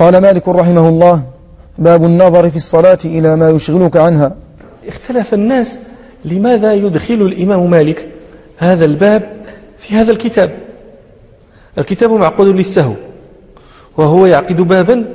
قال مالك رحمه الله: باب النظر في الصلاة إلى ما يشغلك عنها. اختلف الناس لماذا يدخل الإمام مالك هذا الباب في هذا الكتاب. الكتاب معقود للسهو، وهو يعقد بابا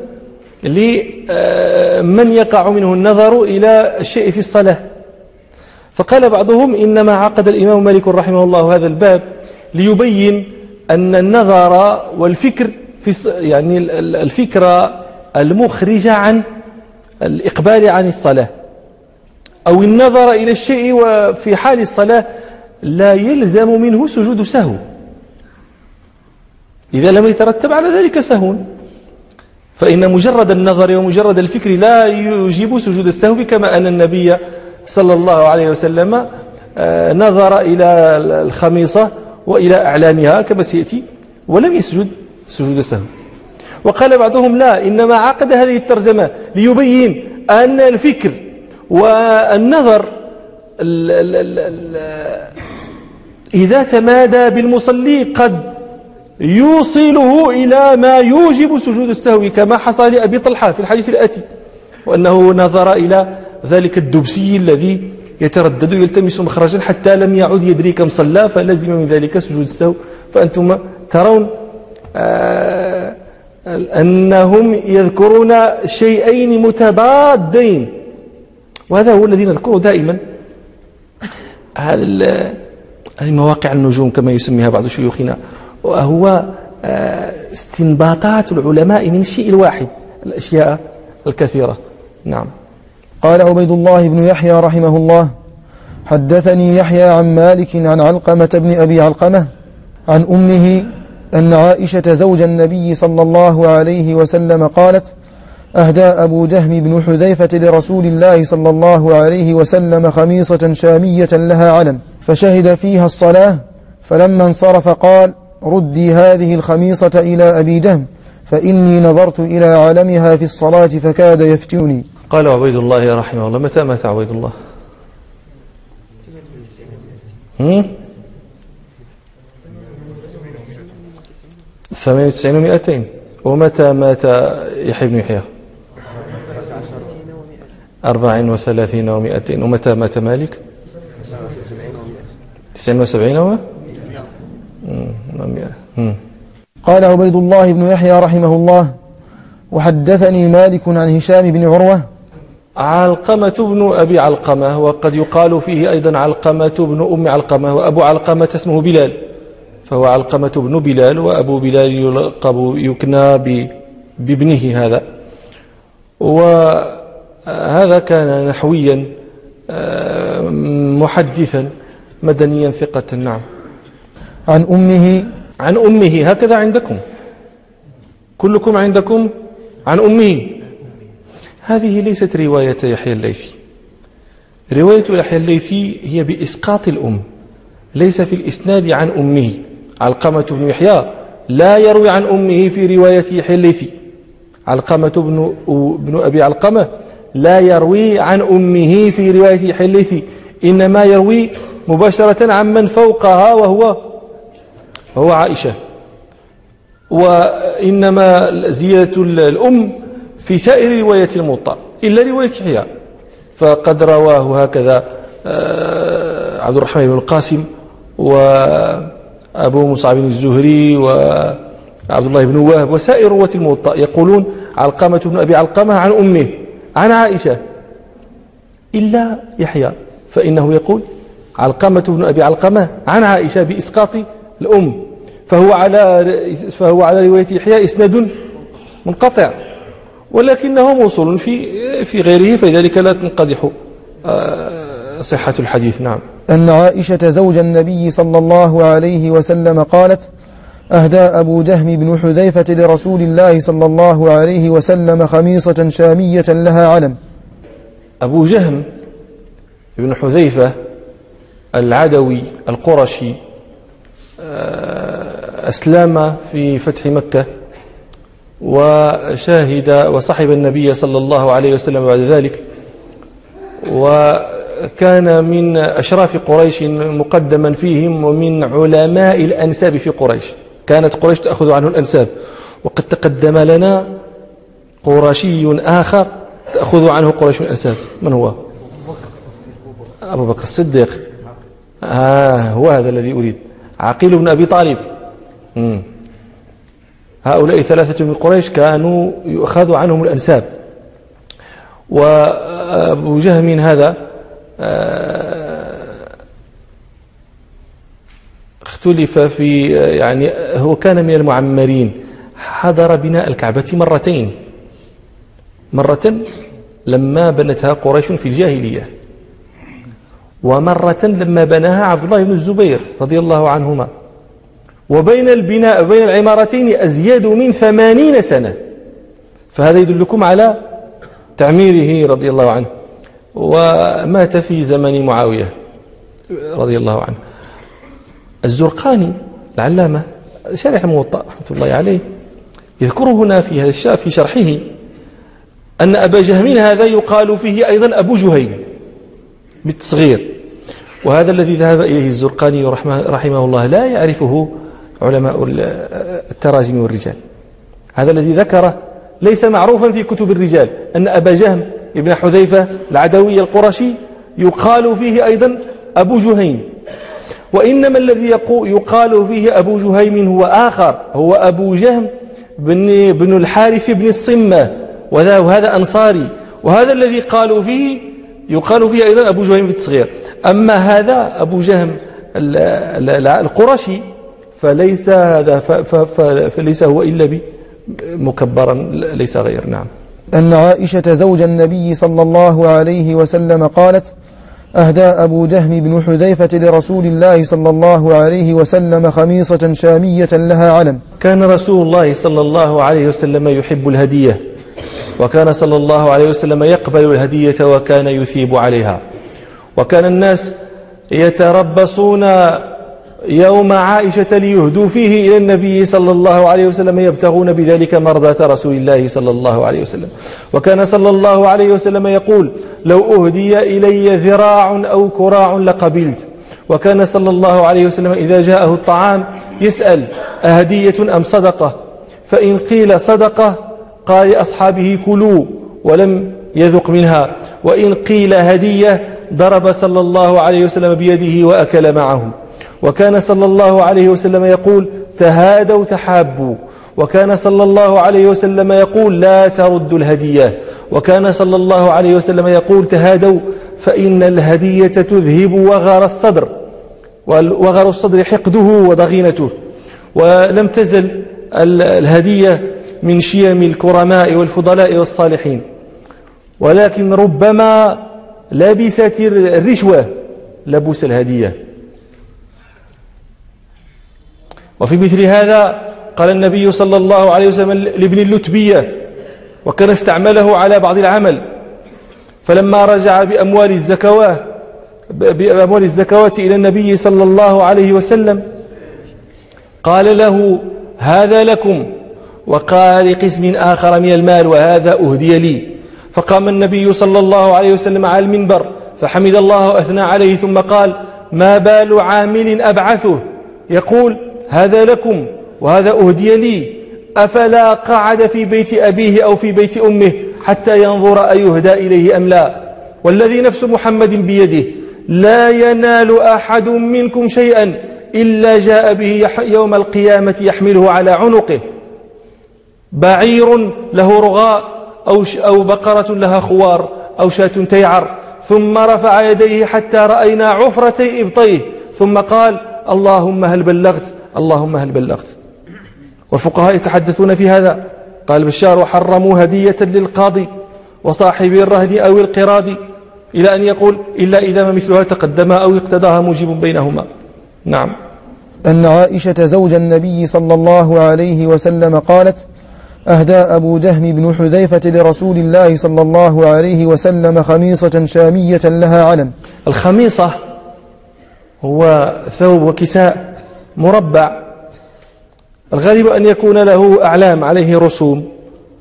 لمن يقع منه النظر إلى الشيء في الصلاة. فقال بعضهم إنما عقد الإمام مالك رحمه الله هذا الباب ليبين أن النظر والفكر يعني الفكرة المخرجة عن الإقبال عن الصلاة أو النظر إلى الشيء وفي حال الصلاة لا يلزم منه سجود سهو إذا لم يترتب على ذلك سهو، فإن مجرد النظر ومجرد الفكر لا يجيب سجود السهو، كما أن النبي صلى الله عليه وسلم نظر إلى الخميصة وإلى أعلامها كما سيأتي ولم يسجد سجود السهو. وقال بعضهم لا، إنما عقد هذه الترجمة ليبين أن الفكر والنظر إذا تمادى بالمصلي قد يوصله إلى ما يوجب سجود السهو، كما حصل لأبي طلحة في الحديث الآتي، وأنه نظر إلى ذلك الدبسي الذي يتردد يلتمس مخرجا حتى لم يعد يدري كم صلى، فلزم من ذلك سجود السهو. فأنتم ترون أنهم يذكرون شيئين متضادين، وهذا هو الذي نذكره دائما. هذه مواقع النجوم كما يسميها بعض شيوخنا، وهو استنباطات العلماء من الشيء الواحد الأشياء الكثيرة. نعم. قال عبيد الله بن يحيى رحمه الله: حدثني يحيى عن مالك عن علقمة بن أبي علقمة عن أمه أن عائشة زوج النبي صلى الله عليه وسلم قالت: أهدى أبو جهم بن حذيفة لرسول الله صلى الله عليه وسلم خميصة شامية لها علم، فشهد فيها الصلاة، فلما انصرف قال: ردي هذه الخميصة إلى أبي جهم، فإني نظرت إلى علمها في الصلاة فكاد يفتني. قال عبيد الله رحمه الله: متى مات عبيد الله؟ 98 و200. ومتى مات يحيى بن يحيى؟ 34 و200. ومتى مات مالك؟ 79 و100. قال عبيد الله بن يحيى رحمه الله: وحدثني مالك عن هشام بن عروة. علقمة بن أبي علقمة، وقد يقال فيه أيضا علقمة بن أم علقمة، وأبو علقمة اسمه بلال، فهو علقمة بن بلال، وأبو بلال يكنى بابنه هذا. وهذا كان نحويا محدثا مدنيا ثقة. نعم. عن أمه هكذا عندكم، كلكم عندكم عن أمه. هذه ليست رواية يحيى الليثي. رواية يحيى الليثي هي بإسقاط الأم، ليس في الإسناد عن أمه. علقمة بن يحيى لا يروي عن أمه في رواية يحيى الليثي. علقمة بن أبي علقمة لا يروي عن أمه في رواية يحيى الليثي، إنما يروي مباشرة عن من فوقها وهو عائشة. وإنما زيادة الأم في سائر رواية الموطأ إلا رواية يحيى، فقد رواه هكذا عبد الرحمن بن القاسم وأبو مصعب الزهري وعبد الله بن وهب وسائر رواة الموطأ يقولون علقمة بن أبي علقمة عن أمه عن عائشة، إلا يحيى فإنه يقول علقمة بن أبي علقمة عن عائشة بإسقاط الأم، فهو على رواية يحيى إسناد منقطع، ولكنه موصول في غيره، فلذلك لا تنقدح صحة الحديث. نعم. أن عائشة زوج النبي صلى الله عليه وسلم قالت: أهدى أبو جهم بن حذيفة لرسول الله صلى الله عليه وسلم خميصة شامية لها علم. أبو جهم بن حذيفة العدوي القرشي أسلم في فتح مكة وشاهد وصحب النبي صلى الله عليه وسلم بعد ذلك، وكان من أشراف قريش مقدما فيهم ومن علماء الأنساب في قريش، كانت قريش تأخذ عنه الأنساب. وقد تقدم لنا قرشي آخر تأخذ عنه قريش الأنساب. من هو؟ أبو بكر الصديق. هو هذا الذي أريد، عقيل بن أبي طالب. هؤلاء ثلاثة من قريش كانوا يؤخذ عنهم الأنساب. وأبو جهم هذا اختلف في، يعني هو كان من المعمرين، حضر بناء الكعبة مرتين، مرة لما بنتها قريش في الجاهلية، ومرة لما بناها عبد الله بن الزبير رضي الله عنهما. وبين البناء بين العمارتين أزيد من 80 سنة، فهذا يدلكم على تعميره رضي الله عنه. ومات في زمن معاوية رضي الله عنه. الزرقاني العلامة شارح الموطأ رحمة الله عليه يذكر هنا في هذا الشاب في شرحه أن أبا جهم هذا يقال فيه أيضا أبو جهيم بالتصغير، وهذا الذي ذهب إليه الزرقاني رحمه الله لا يعرفه علماء التراجم والرجال. هذا الذي ذكره ليس معروفا في كتب الرجال، أن أبا جهم ابن حذيفة العدوي القرشي يقال فيه أيضا أبو جهيم، وإنما الذي يقال فيه أبو جهيم هو آخر، هو أبو جهم بن الحارث بن الصمة، وهذا أنصاري، وهذا الذي يقال فيه أيضا أبو جهيم بالتصغير. أما هذا أبو جهم القرشي فليس هو إلا مكبرا ليس غير. نعم. أن عائشة زوج النبي صلى الله عليه وسلم قالت: أهدى أبو جهم بن حذيفة لرسول الله صلى الله عليه وسلم خميصة شامية لها علم. كان رسول الله صلى الله عليه وسلم يحب الهدية، وكان صلى الله عليه وسلم يقبل الهدية وكان يثيب عليها. وكان الناس يتربصون يوم عائشة ليهدوا فيه إلى النبي صلى الله عليه وسلم يبتغون بذلك مرضاة رسول الله صلى الله عليه وسلم. وكان صلى الله عليه وسلم يقول: لو أهدي إلي ذراع أو كراع لقبلت. وكان صلى الله عليه وسلم إذا جاءه الطعام يسأل: أهدية أم صدقة؟ فإن قيل صدقة قال لأصحابه: كلوا، ولم يذق منها. وإن قيل هدية ضرب صلى الله عليه وسلم بيده وأكل معهم. وكان صلى الله عليه وسلم يقول: تهادوا تحابوا. وكان صلى الله عليه وسلم يقول: لا تردوا الهدية. وكان صلى الله عليه وسلم يقول: تهادوا فإن الهدية تذهب وغر الصدر، وغر الصدر حقده وضغينته. ولم تزل الهدية من شيم الكرماء والفضلاء والصالحين، ولكن ربما لبست الرشوة لبس الهدية. وفي مثل هذا قال النبي صلى الله عليه وسلم لابن اللتبية، وكان استعمله على بعض العمل، فلما رجع بأموال الزكوات إلى النبي صلى الله عليه وسلم قال له: هذا لكم. وقال لقسم آخر من المال: وهذا أهدي لي. فقام النبي صلى الله عليه وسلم على المنبر فحمد الله وأثنى عليه، ثم قال: ما بال عامل أبعثه يقول: هذا لكم وهذا أهدي لي، أفلا قعد في بيت أبيه أو في بيت أمه حتى ينظر أيهدى إليه أم لا؟ والذي نفس محمد بيده لا ينال أحد منكم شيئا إلا جاء به يوم القيامة يحمله على عنقه، بعير له رغاء أو بقرة لها خوار أو شاة تيعر. ثم رفع يديه حتى رأينا عفرتي إبطيه، ثم قال: اللهم هل بلغت، اللهم هل بلغت. والفقهاء يتحدثون في هذا. قال بشار: وحرموا هدية للقاضي وصاحب الرهن أو القراض، إلى أن يقول: إلا إذا ما مثلها تقدم أو اقتداها موجب بينهما. نعم. أن عائشة زوج النبي صلى الله عليه وسلم قالت: أهدى أبو جهم بن حذيفة لرسول الله صلى الله عليه وسلم خميصة شامية لها علم. الخميصة هو ثوب وكساء مربع، الغالب أن يكون له أعلام عليه رسوم.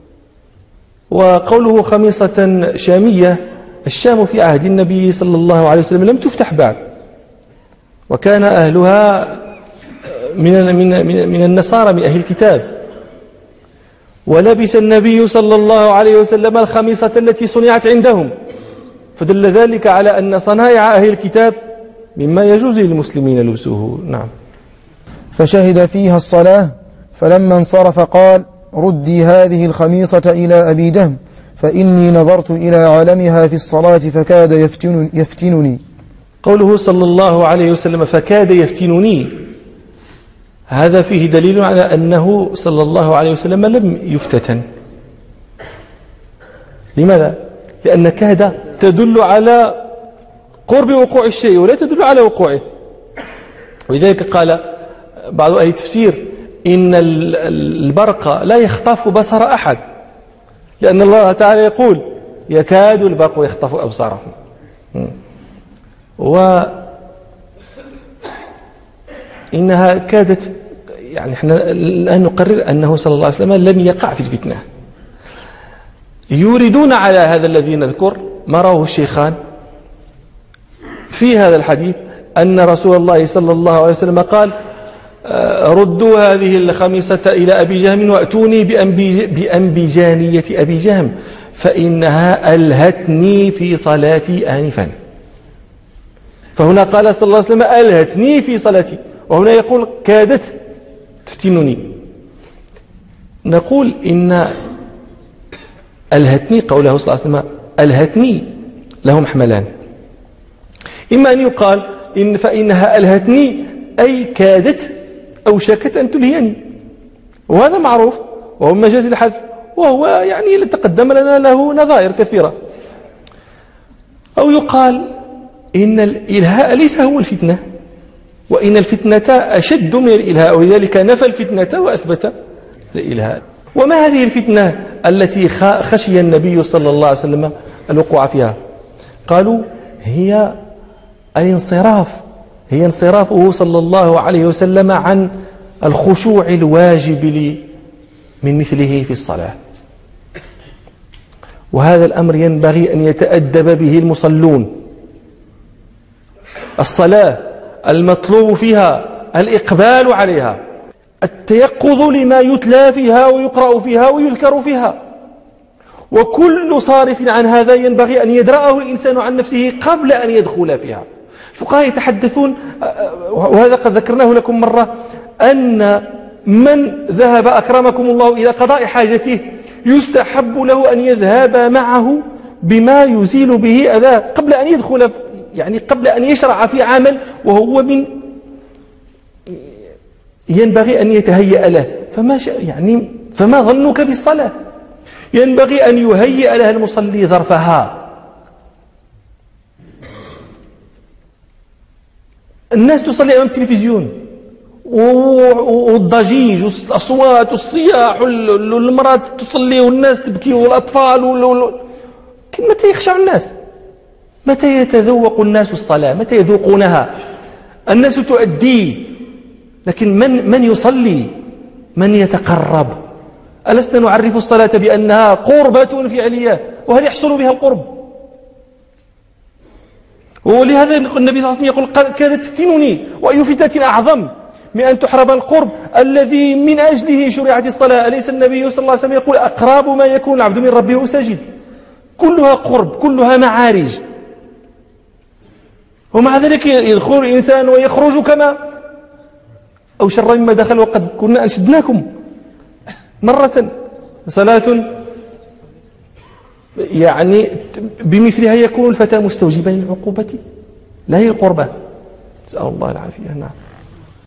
وقوله خميصة شامية، الشام في عهد النبي صلى الله عليه وسلم لم تفتح بعد، وكان أهلها من النصارى، من أهل الكتاب. ولبس النبي صلى الله عليه وسلم الخميصة التي صنعت عندهم، فدل ذلك على أن صنائع أهل الكتاب مما يجوز للمسلمين لبسه. نعم. فشهد فيها الصلاة، فلما انصرف قال: ردي هذه الخميصة إلى أبي جهم، فإني نظرت إلى عالمها في الصلاة فكاد يفتنني. قوله صلى الله عليه وسلم فكاد يفتنني، هذا فيه دليل على أنه صلى الله عليه وسلم لم يفتتن. لماذا؟ لأن كاد تدل على قرب وقوع الشيء ولا تدل على وقوعه. ولذلك قال بعض أهل التفسير إن البرق لا يخطف بصر أحد، لأن الله تعالى يقول يكاد البرق يخطف أبصارهم. وإنها كادت، يعني احنا الآن نقرر أنه صلى الله عليه وسلم لم يقع في الفتنة. يوردون على هذا الذي نذكر ما رواه الشيخان في هذا الحديث أن رسول الله صلى الله عليه وسلم قال: ردوا هذه الخميصة إلى أبي جهم وأتوني بأنبجانية أبي جهم فإنها ألهتني في صلاتي آنفا. فهنا قال صلى الله عليه وسلم ألهتني في صلاتي، وهنا يقول كادت تفتنني. نقول إن ألهتني، قوله صلى الله عليه وسلم ألهتني، له محملان: إما أن يقال إن فإنها ألهتني أي كادت أو شكت أن تلهيني، وهذا معروف وهو مجاز الحذف، وهو يعني تقدم لنا له نظائر كثيرة. أو يقال إن الإلهاء ليس هو الفتنة، وإن الفتنة أشد من الإلهاء، ولذلك نفى الفتنة وأثبت الإلهاء. وما هذه الفتنة التي خشي النبي صلى الله عليه وسلم الوقوع فيها؟ قالوا هي الانصراف، هي انصرافه صلى الله عليه وسلم عن الخشوع الواجب من مثله في الصلاة. وهذا الأمر ينبغي أن يتأدب به المصلون. الصلاة المطلوب فيها الإقبال عليها، التيقظ لما يتلى فيها ويقرأ فيها ويذكر فيها، وكل صارف عن هذا ينبغي أن يدرأه الإنسان عن نفسه قبل أن يدخل فيها. الفقهاء يتحدثون، وهذا قد ذكرناه لكم مرة، أن من ذهب أكرمكم الله إلى قضاء حاجته يستحب له أن يذهب معه بما يزيل به أذاه قبل أن يدخل، يعني قبل أن يشرع في عمل وهو من ينبغي أن يتهيأ له. فما ظنك بالصلاة؟ ينبغي أن يهيئ لها المصلي ظرفها. الناس تصلي أمام التلفزيون والضجيج والأصوات والصياح والمرأة تصلي والناس تبكي والأطفال متى يخشع الناس؟ متى يتذوق الناس الصلاة؟ متى يذوقونها؟ الناس تؤدي، لكن من يصلي؟ من يتقرب؟ ألسنا نعرف الصلاة بأنها قربة فعلية؟ وهل يحصل بها القرب؟ ولهذا النبي صلى الله عليه وسلم يقول كادت تفتنني، وأي فتنة أعظم من أن تحرم القرب الذي من أجله شرعت الصلاة. أليس النبي صلى الله عليه وسلم يقول أقرب ما يكون العبد من ربه ساجد؟ كلها قرب، كلها معارج، ومع ذلك يدخل الإنسان ويخرج كما أو شر مما دخل. وقد كنا أنشدناكم مرة صلاة يعني بمثلها يكون الفتى مستوجبا للعقوبة لا للقربة. نسأل الله العافية. نعم.